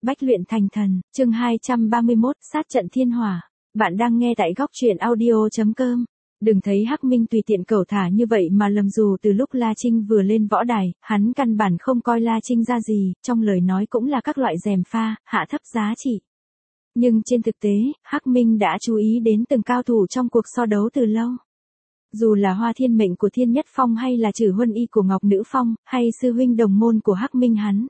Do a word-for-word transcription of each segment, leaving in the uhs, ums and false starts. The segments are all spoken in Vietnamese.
Bách luyện thành thần, chương hai trăm ba mươi mốt, sát trận thiên hỏa. Bạn đang nghe tại góc truyện audio.com. Đừng thấy Hắc Minh tùy tiện cẩu thả như vậy mà lầm, dù từ lúc La Trinh vừa lên võ đài, hắn căn bản không coi La Trinh ra gì, trong lời nói cũng là các loại gièm pha, hạ thấp giá trị. Nhưng trên thực tế, Hắc Minh đã chú ý đến từng cao thủ trong cuộc so đấu từ lâu. Dù là Hoa Thiên Mệnh của Thiên Nhất Phong hay là Trử Huân Y của Ngọc Nữ Phong, hay sư huynh đồng môn của Hắc Minh hắn,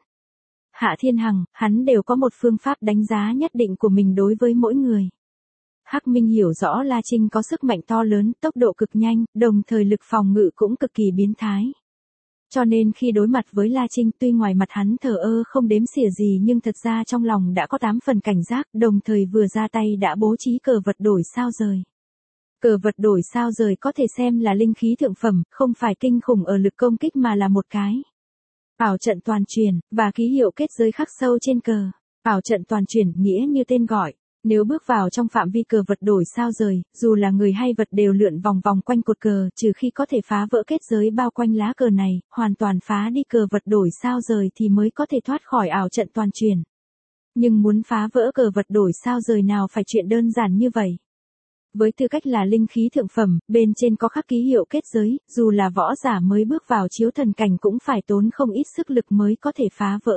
Hạ Thiên Hằng, hắn đều có một phương pháp đánh giá nhất định của mình đối với mỗi người. Hắc Minh hiểu rõ La Trinh có sức mạnh to lớn, tốc độ cực nhanh, đồng thời lực phòng ngự cũng cực kỳ biến thái. Cho nên khi đối mặt với La Trinh, tuy ngoài mặt hắn thờ ơ không đếm xỉa gì nhưng thật ra trong lòng đã có tám phần cảnh giác, đồng thời vừa ra tay đã bố trí cờ vật đổi sao rời. Cờ vật đổi sao rời có thể xem là linh khí thượng phẩm, không phải kinh khủng ở lực công kích mà là một cái ảo trận toàn truyền, và ký hiệu kết giới khắc sâu trên cờ. Ảo trận toàn truyền nghĩa như tên gọi, nếu bước vào trong phạm vi cờ vật đổi sao rời, dù là người hay vật đều lượn vòng vòng quanh cột cờ, trừ khi có thể phá vỡ kết giới bao quanh lá cờ này, hoàn toàn phá đi cờ vật đổi sao rời thì mới có thể thoát khỏi ảo trận toàn truyền. Nhưng muốn phá vỡ cờ vật đổi sao rời nào phải chuyện đơn giản như vậy. Với tư cách là linh khí thượng phẩm, bên trên có khắc ký hiệu kết giới, dù là võ giả mới bước vào chiếu thần cảnh cũng phải tốn không ít sức lực mới có thể phá vỡ.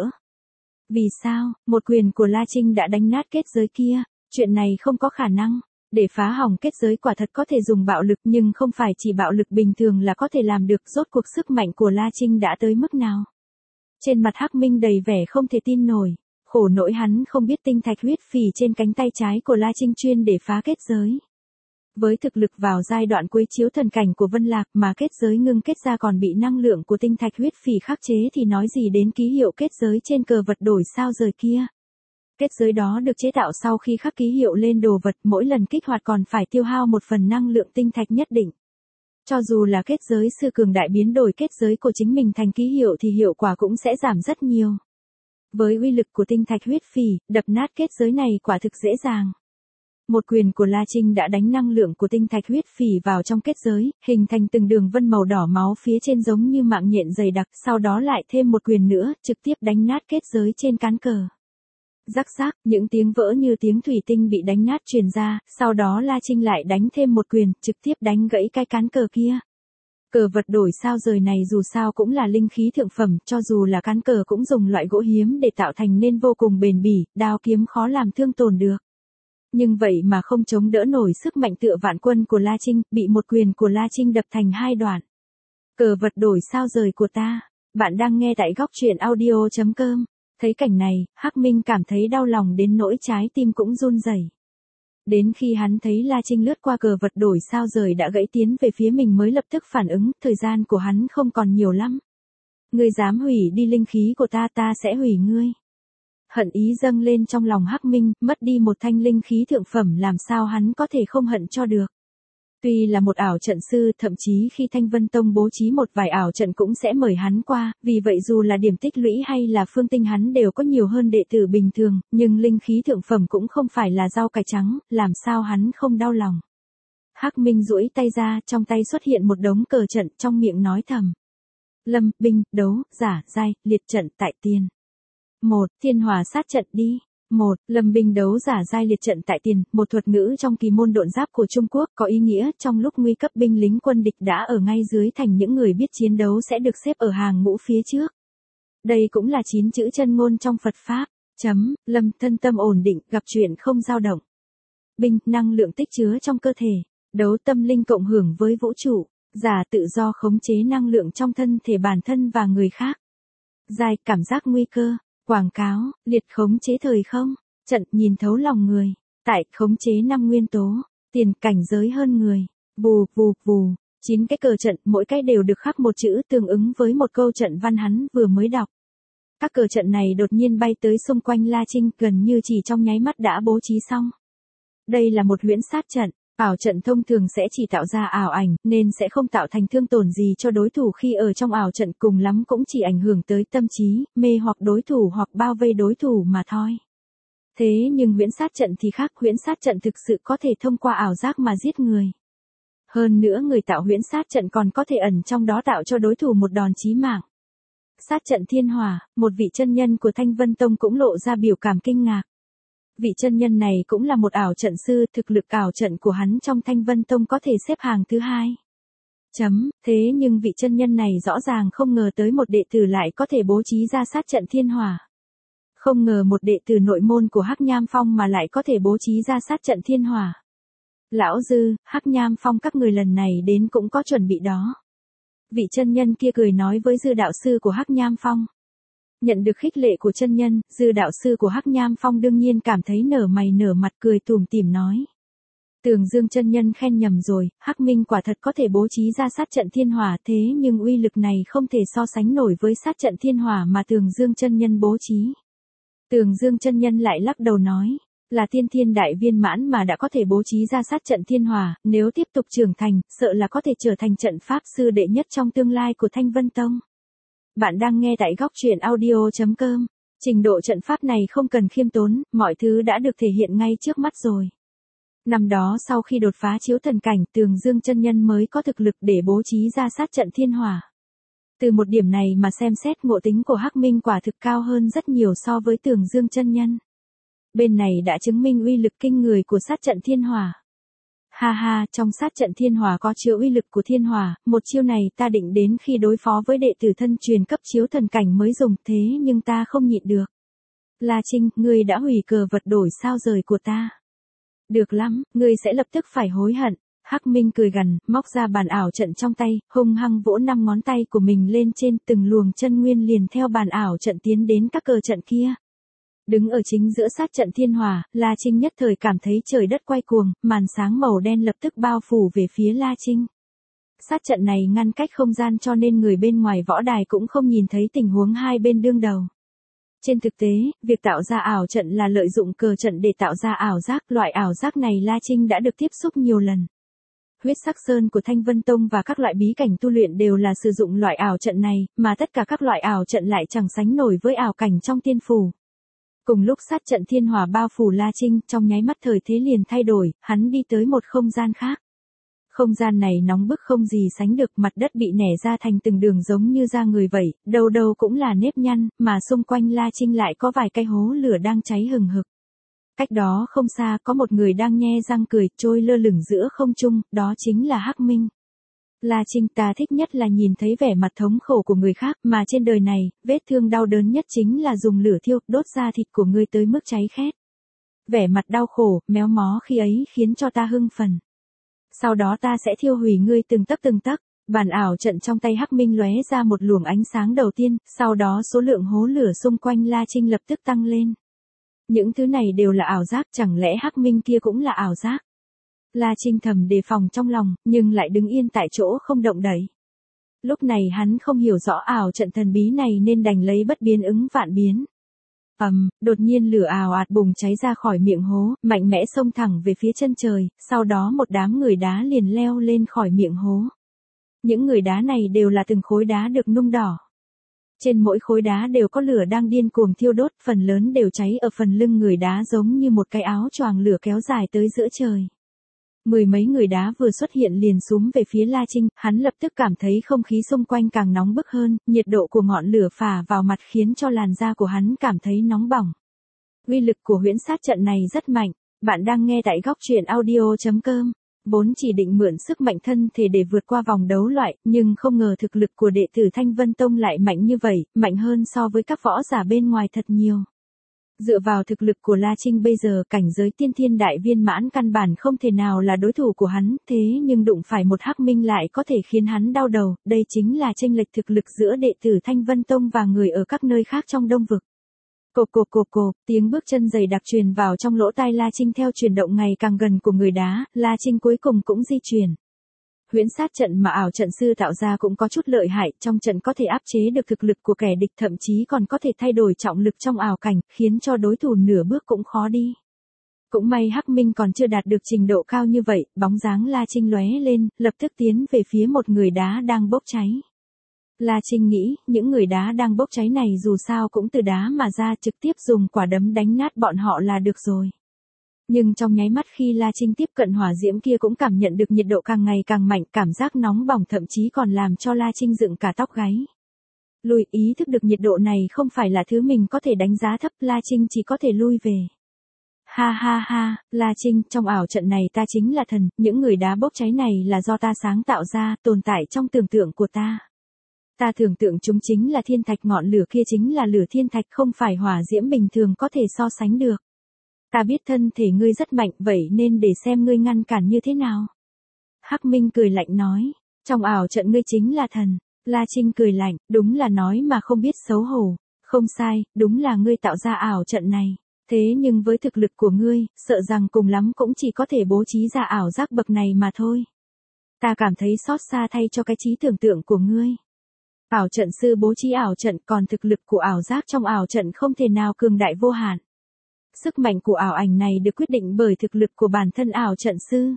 Vì sao? Một quyền của La Trinh đã đánh nát kết giới kia, chuyện này không có khả năng. Để phá hỏng kết giới quả thật có thể dùng bạo lực, nhưng không phải chỉ bạo lực bình thường là có thể làm được. Rốt cuộc sức mạnh của La Trinh đã tới mức nào? Trên mặt Hắc Minh đầy vẻ không thể tin nổi, khổ nỗi hắn không biết tinh thạch huyết phì trên cánh tay trái của La Trinh chuyên để phá kết giới. Với thực lực vào giai đoạn cuối chiếu thần cảnh của Vân Lạc mà kết giới ngưng kết ra còn bị năng lượng của tinh thạch huyết phì khắc chế thì nói gì đến ký hiệu kết giới trên cờ vật đổi sao rời kia. Kết giới đó được chế tạo sau khi khắc ký hiệu lên đồ vật, mỗi lần kích hoạt còn phải tiêu hao một phần năng lượng tinh thạch nhất định. Cho dù là kết giới sư cường đại biến đổi kết giới của chính mình thành ký hiệu thì hiệu quả cũng sẽ giảm rất nhiều. Với uy lực của tinh thạch huyết phì, đập nát kết giới này quả thực dễ dàng. Một quyền của La Trinh đã đánh năng lượng của tinh thạch huyết phì vào trong kết giới, hình thành từng đường vân màu đỏ máu phía trên giống như mạng nhện dày đặc, sau đó lại thêm một quyền nữa, trực tiếp đánh nát kết giới trên cán cờ. Rắc rắc, những tiếng vỡ như tiếng thủy tinh bị đánh nát truyền ra, sau đó La Trinh lại đánh thêm một quyền, trực tiếp đánh gãy cái cán cờ kia. Cờ vật đổi sao rời này dù sao cũng là linh khí thượng phẩm, cho dù là cán cờ cũng dùng loại gỗ hiếm để tạo thành nên vô cùng bền bỉ, đao kiếm khó làm thương tổn được. Nhưng vậy mà không chống đỡ nổi sức mạnh tựa vạn quân của La Trinh, bị một quyền của La Trinh đập thành hai đoạn. Cờ vật đổi sao rời của ta. Bạn đang nghe tại góc truyện audio.com. Thấy cảnh này, Hắc Minh cảm thấy đau lòng đến nỗi trái tim cũng run rẩy. Đến khi hắn thấy La Trinh lướt qua cờ vật đổi sao rời đã gãy tiến về phía mình mới lập tức phản ứng, thời gian của hắn không còn nhiều lắm. Ngươi dám hủy đi linh khí của ta, ta sẽ hủy ngươi. Hận ý dâng lên trong lòng Hắc Minh, mất đi một thanh linh khí thượng phẩm làm sao hắn có thể không hận cho được. Tuy là một ảo trận sư, thậm chí khi Thanh Vân Tông bố trí một vài ảo trận cũng sẽ mời hắn qua, vì vậy dù là điểm tích lũy hay là phương tinh hắn đều có nhiều hơn đệ tử bình thường, nhưng linh khí thượng phẩm cũng không phải là rau cải trắng, làm sao hắn không đau lòng. Hắc Minh duỗi tay ra, trong tay xuất hiện một đống cờ trận, trong miệng nói thầm. Lâm, binh, đấu, giả, giai, liệt trận tại tiền. một. Thiên hỏa sát trận đi. một. Lâm binh đấu giả giai liệt trận tại tiền, một thuật ngữ trong kỳ môn độn giáp của Trung Quốc, có ý nghĩa trong lúc nguy cấp binh lính quân địch đã ở ngay dưới thành, những người biết chiến đấu sẽ được xếp ở hàng ngũ phía trước. Đây cũng là chín chữ chân ngôn trong Phật Pháp. Chấm, lâm, thân tâm ổn định, gặp chuyện không dao động. Binh, năng lượng tích chứa trong cơ thể. Đấu, tâm linh cộng hưởng với vũ trụ. Giả, tự do khống chế năng lượng trong thân thể bản thân và người khác. Giai, cảm giác nguy cơ. Quảng cáo, liệt khống chế thời không, trận nhìn thấu lòng người, tại khống chế năm nguyên tố, tiền cảnh giới hơn người, vù vù vù, chín cái cờ trận mỗi cái đều được khắc một chữ tương ứng với một câu trận văn hắn vừa mới đọc. Các cờ trận này đột nhiên bay tới xung quanh La Trinh, gần như chỉ trong nháy mắt đã bố trí xong. Đây là một huyễn sát trận. Ảo trận thông thường sẽ chỉ tạo ra ảo ảnh, nên sẽ không tạo thành thương tổn gì cho đối thủ khi ở trong ảo trận, cùng lắm cũng chỉ ảnh hưởng tới tâm trí, mê hoặc đối thủ hoặc bao vây đối thủ mà thôi. Thế nhưng huyễn sát trận thì khác, huyễn sát trận thực sự có thể thông qua ảo giác mà giết người. Hơn nữa người tạo huyễn sát trận còn có thể ẩn trong đó tạo cho đối thủ một đòn chí mạng. Sát trận thiên hỏa, một vị chân nhân của Thanh Vân Tông cũng lộ ra biểu cảm kinh ngạc. Vị chân nhân này cũng là một ảo trận sư, thực lực ảo trận của hắn trong Thanh Vân Tông có thể xếp hàng thứ hai. Chấm, thế nhưng vị chân nhân này rõ ràng không ngờ tới một đệ tử lại có thể bố trí ra sát trận thiên hỏa. Không ngờ một đệ tử nội môn của Hắc Nham Phong mà lại có thể bố trí ra sát trận thiên hỏa. Lão Dư, Hắc Nham Phong các người lần này đến cũng có chuẩn bị đó. Vị chân nhân kia cười nói với Dư đạo sư của Hắc Nham Phong. Nhận được khích lệ của chân nhân, Dư đạo sư của Hắc Nham Phong đương nhiên cảm thấy nở mày nở mặt cười tủm tỉm nói. Tường Dương chân nhân khen nhầm rồi, Hắc Minh quả thật có thể bố trí ra sát trận thiên hỏa, thế nhưng uy lực này không thể so sánh nổi với sát trận thiên hỏa mà Tường Dương chân nhân bố trí. Tường Dương chân nhân lại lắc đầu nói, là tiên thiên đại viên mãn mà đã có thể bố trí ra sát trận thiên hỏa, nếu tiếp tục trưởng thành, sợ là có thể trở thành trận pháp sư đệ nhất trong tương lai của Thanh Vân Tông. Bạn đang nghe tại góc truyện audio chấm com. Trình độ trận pháp này không cần khiêm tốn, mọi thứ đã được thể hiện ngay trước mắt rồi. Năm đó sau khi đột phá chiếu thần cảnh, Tường Dương chân nhân mới có thực lực để bố trí ra sát trận thiên hỏa. Từ một điểm này mà xem xét ngộ tính của Hắc Minh quả thực cao hơn rất nhiều so với Tường Dương chân nhân. Bên này đã chứng minh uy lực kinh người của sát trận thiên hỏa. Ha ha, trong sát trận thiên hỏa có chứa uy lực của thiên hỏa, một chiêu này ta định đến khi đối phó với đệ tử thân truyền cấp chiếu thần cảnh mới dùng, thế nhưng ta không nhịn được. La Trinh, ngươi đã hủy cờ vật đổi sao rời của ta. Được lắm, ngươi sẽ lập tức phải hối hận. Hắc Minh cười gằn, móc ra bàn ảo trận trong tay, hung hăng vỗ năm ngón tay của mình lên trên, từng luồng chân nguyên liền theo bàn ảo trận tiến đến các cờ trận kia. Đứng ở chính giữa sát trận thiên hỏa, La Trinh nhất thời cảm thấy trời đất quay cuồng, màn sáng màu đen lập tức bao phủ về phía La Trinh. Sát trận này ngăn cách không gian cho nên người bên ngoài võ đài cũng không nhìn thấy tình huống hai bên đương đầu. Trên thực tế, việc tạo ra ảo trận là lợi dụng cờ trận để tạo ra ảo giác, loại ảo giác này La Trinh đã được tiếp xúc nhiều lần. Huyết sắc sơn của Thanh Vân Tông và các loại bí cảnh tu luyện đều là sử dụng loại ảo trận này, mà tất cả các loại ảo trận lại chẳng sánh nổi với ảo cảnh trong tiên phủ. Cùng lúc sát trận thiên hỏa bao phủ La Trinh, trong nháy mắt thời thế liền thay đổi, hắn đi tới một không gian khác. Không gian này nóng bức không gì sánh được, mặt đất bị nẻ ra thành từng đường giống như da người vậy, đâu đâu cũng là nếp nhăn, mà xung quanh La Trinh lại có vài cái hố lửa đang cháy hừng hực. Cách đó không xa có một người đang nhe răng cười, trôi lơ lửng giữa không trung, đó chính là Hắc Minh. La Trinh, ta thích nhất là nhìn thấy vẻ mặt thống khổ của người khác, mà trên đời này, vết thương đau đớn nhất chính là dùng lửa thiêu, đốt da thịt của ngươi tới mức cháy khét. Vẻ mặt đau khổ, méo mó khi ấy khiến cho ta hưng phấn. Sau đó ta sẽ thiêu hủy ngươi từng tấc từng tấc. Bàn ảo trận trong tay Hắc Minh lóe ra một luồng ánh sáng đầu tiên, sau đó số lượng hố lửa xung quanh La Trinh lập tức tăng lên. Những thứ này đều là ảo giác, chẳng lẽ Hắc Minh kia cũng là ảo giác? La Trinh thầm đề phòng trong lòng, nhưng lại đứng yên tại chỗ không động đậy. Lúc này hắn không hiểu rõ ảo trận thần bí này nên đành lấy bất biến ứng vạn biến. Ầm, um, đột nhiên lửa ào ạt bùng cháy ra khỏi miệng hố, mạnh mẽ xông thẳng về phía chân trời, sau đó một đám người đá liền leo lên khỏi miệng hố. Những người đá này đều là từng khối đá được nung đỏ. Trên mỗi khối đá đều có lửa đang điên cuồng thiêu đốt, phần lớn đều cháy ở phần lưng người đá giống như một cái áo choàng lửa kéo dài tới giữa trời. Mười mấy người đá vừa xuất hiện liền xúm về phía La Trinh, hắn lập tức cảm thấy không khí xung quanh càng nóng bức hơn, nhiệt độ của ngọn lửa phả vào mặt khiến cho làn da của hắn cảm thấy nóng bỏng. Uy lực của huyễn sát trận này rất mạnh, bạn đang nghe tại góc truyện audio chấm com. Vốn chỉ định mượn sức mạnh thân thể để vượt qua vòng đấu loại, nhưng không ngờ thực lực của đệ tử Thanh Vân Tông lại mạnh như vậy, mạnh hơn so với các võ giả bên ngoài thật nhiều. Dựa vào thực lực của La Trinh bây giờ, cảnh giới tiên thiên đại viên mãn căn bản không thể nào là đối thủ của hắn, thế nhưng đụng phải một Hắc Minh lại có thể khiến hắn đau đầu, đây chính là chênh lệch thực lực giữa đệ tử Thanh Vân Tông và người ở các nơi khác trong Đông Vực. Cộp cộp cộp cộp, tiếng bước chân dày đặc truyền vào trong lỗ tai La Trinh theo chuyển động ngày càng gần của người đá, La Trinh cuối cùng cũng di chuyển. Huyễn sát trận mà ảo trận sư tạo ra cũng có chút lợi hại, trong trận có thể áp chế được thực lực của kẻ địch, thậm chí còn có thể thay đổi trọng lực trong ảo cảnh, khiến cho đối thủ nửa bước cũng khó đi. Cũng may Hắc Minh còn chưa đạt được trình độ cao như vậy, bóng dáng La Trinh lóe lên, lập tức tiến về phía một người đá đang bốc cháy. La Trinh nghĩ, những người đá đang bốc cháy này dù sao cũng từ đá mà ra, trực tiếp dùng quả đấm đánh nát bọn họ là được rồi. Nhưng trong nháy mắt khi La Trinh tiếp cận hỏa diễm kia cũng cảm nhận được nhiệt độ càng ngày càng mạnh, cảm giác nóng bỏng thậm chí còn làm cho La Trinh dựng cả tóc gáy. Lui, ý thức được nhiệt độ này không phải là thứ mình có thể đánh giá thấp, La Trinh chỉ có thể lui về. Ha ha ha, La Trinh, trong ảo trận này ta chính là thần, những người đá bốc cháy này là do ta sáng tạo ra, tồn tại trong tưởng tượng của ta. Ta tưởng tượng chúng chính là thiên thạch, ngọn lửa kia chính là lửa thiên thạch, không phải hỏa diễm bình thường có thể so sánh được. Ta biết thân thể ngươi rất mạnh, vậy nên để xem ngươi ngăn cản như thế nào. Hắc Minh cười lạnh nói, trong ảo trận ngươi chính là thần. La Trinh cười lạnh, đúng là nói mà không biết xấu hổ. Không sai, đúng là ngươi tạo ra ảo trận này. Thế nhưng với thực lực của ngươi, sợ rằng cùng lắm cũng chỉ có thể bố trí ra ảo giác bậc này mà thôi. Ta cảm thấy xót xa thay cho cái trí tưởng tượng của ngươi. Ảo trận sư bố trí ảo trận, còn thực lực của ảo giác trong ảo trận không thể nào cường đại vô hạn. Sức mạnh của ảo ảnh này được quyết định bởi thực lực của bản thân ảo trận sư.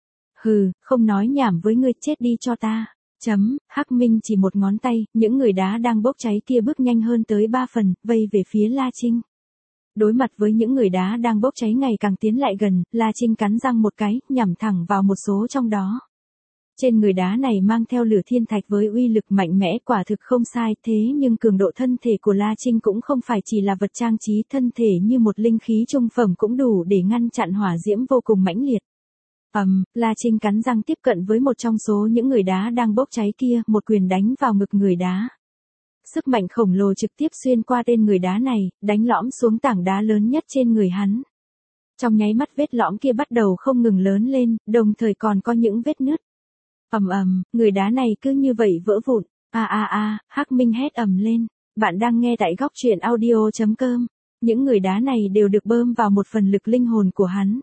Hừ, không nói nhảm với ngươi, chết đi cho ta. Chấm, Hắc Minh chỉ một ngón tay, những người đá đang bốc cháy kia bước nhanh hơn tới ba phần, vây về phía La Trinh. Đối mặt với những người đá đang bốc cháy ngày càng tiến lại gần, La Trinh cắn răng một cái, nhằm thẳng vào một số trong đó. Trên người đá này mang theo lửa thiên thạch với uy lực mạnh mẽ, quả thực không sai, thế nhưng cường độ thân thể của La Trinh cũng không phải chỉ là vật trang trí, thân thể như một linh khí trung phẩm cũng đủ để ngăn chặn hỏa diễm vô cùng mãnh liệt. Ầm, um, La Trinh cắn răng tiếp cận với một trong số những người đá đang bốc cháy kia, một quyền đánh vào ngực người đá. Sức mạnh khổng lồ trực tiếp xuyên qua tên người đá này, đánh lõm xuống tảng đá lớn nhất trên người hắn. Trong nháy mắt vết lõm kia bắt đầu không ngừng lớn lên, đồng thời còn có những vết nứt. Ầm ầm, người đá này cứ như vậy vỡ vụn. A a a, Hắc Minh hét ầm lên. Bạn đang nghe tại góc truyện audio chấm com. Những người đá này đều được bơm vào một phần lực linh hồn của hắn.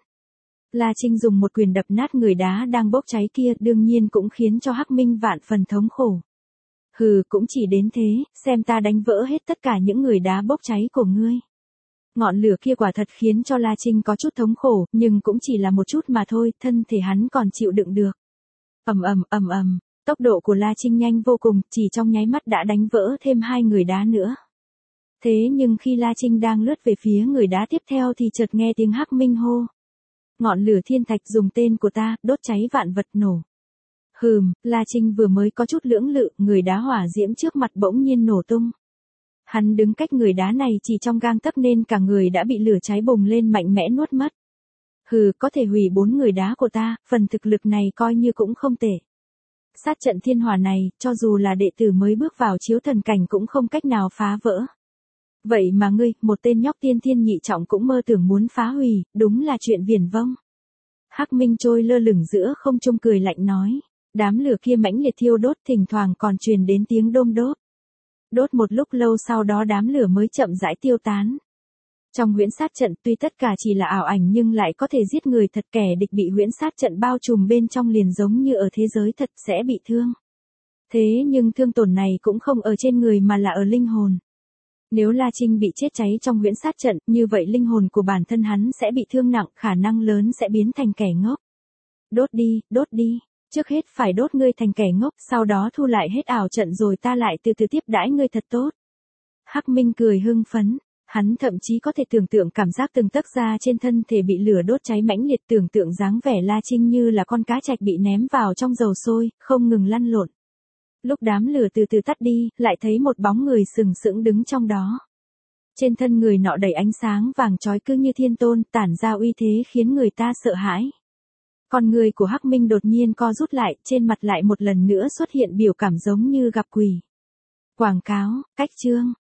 La Trinh dùng một quyền đập nát người đá đang bốc cháy kia, đương nhiên cũng khiến cho Hắc Minh vạn phần thống khổ. Hừ, cũng chỉ đến thế, xem ta đánh vỡ hết tất cả những người đá bốc cháy của ngươi. Ngọn lửa kia quả thật khiến cho La Trinh có chút thống khổ, nhưng cũng chỉ là một chút mà thôi, thân thể hắn còn chịu đựng được. Ầm ầm ầm ầm, tốc độ của La Trinh nhanh vô cùng, chỉ trong nháy mắt đã đánh vỡ thêm hai người đá nữa. Thế nhưng khi La Trinh đang lướt về phía người đá tiếp theo thì chợt nghe tiếng Hắc Minh hô. Ngọn lửa thiên thạch dùng tên của ta, đốt cháy vạn vật nổ. Hừm, La Trinh vừa mới có chút lưỡng lự, người đá hỏa diễm trước mặt bỗng nhiên nổ tung. Hắn đứng cách người đá này chỉ trong gang tấc nên cả người đã bị lửa cháy bùng lên mạnh mẽ nuốt mất. Hừ, có thể hủy bốn người đá của ta, phần thực lực này coi như cũng không tệ. Sát trận thiên hỏa này, cho dù là đệ tử mới bước vào chiếu thần cảnh cũng không cách nào phá vỡ. Vậy mà ngươi, một tên nhóc tiên thiên nhị trọng cũng mơ tưởng muốn phá hủy, đúng là chuyện viển vông. Hắc Minh trôi lơ lửng giữa không trung cười lạnh nói. Đám lửa kia mãnh liệt thiêu đốt, thỉnh thoảng còn truyền đến tiếng đôm đốt. Đốt một lúc lâu sau đó đám lửa mới chậm rãi tiêu tán. Trong huyễn sát trận tuy tất cả chỉ là ảo ảnh nhưng lại có thể giết người thật, kẻ địch bị huyễn sát trận bao trùm bên trong liền giống như ở thế giới thật sẽ bị thương. Thế nhưng thương tổn này cũng không ở trên người mà là ở linh hồn. Nếu La Trinh bị chết cháy trong huyễn sát trận, như vậy linh hồn của bản thân hắn sẽ bị thương nặng, khả năng lớn sẽ biến thành kẻ ngốc. Đốt đi, đốt đi. Trước hết phải đốt ngươi thành kẻ ngốc, sau đó thu lại hết ảo trận rồi ta lại từ từ tiếp đãi ngươi thật tốt. Hắc Minh cười hưng phấn, hắn thậm chí có thể tưởng tượng cảm giác từng tấc da trên thân thể bị lửa đốt cháy mãnh liệt, tưởng tượng dáng vẻ La Trinh như là con cá trạch bị ném vào trong dầu sôi, không ngừng lăn lộn. Lúc đám lửa từ từ tắt đi, lại thấy một bóng người sừng sững đứng trong đó. Trên thân người nọ đầy ánh sáng vàng chói cứ như thiên tôn, tản ra uy thế khiến người ta sợ hãi. Con người của Hắc Minh đột nhiên co rút lại, trên mặt lại một lần nữa xuất hiện biểu cảm giống như gặp quỷ. Quảng cáo, cách chương,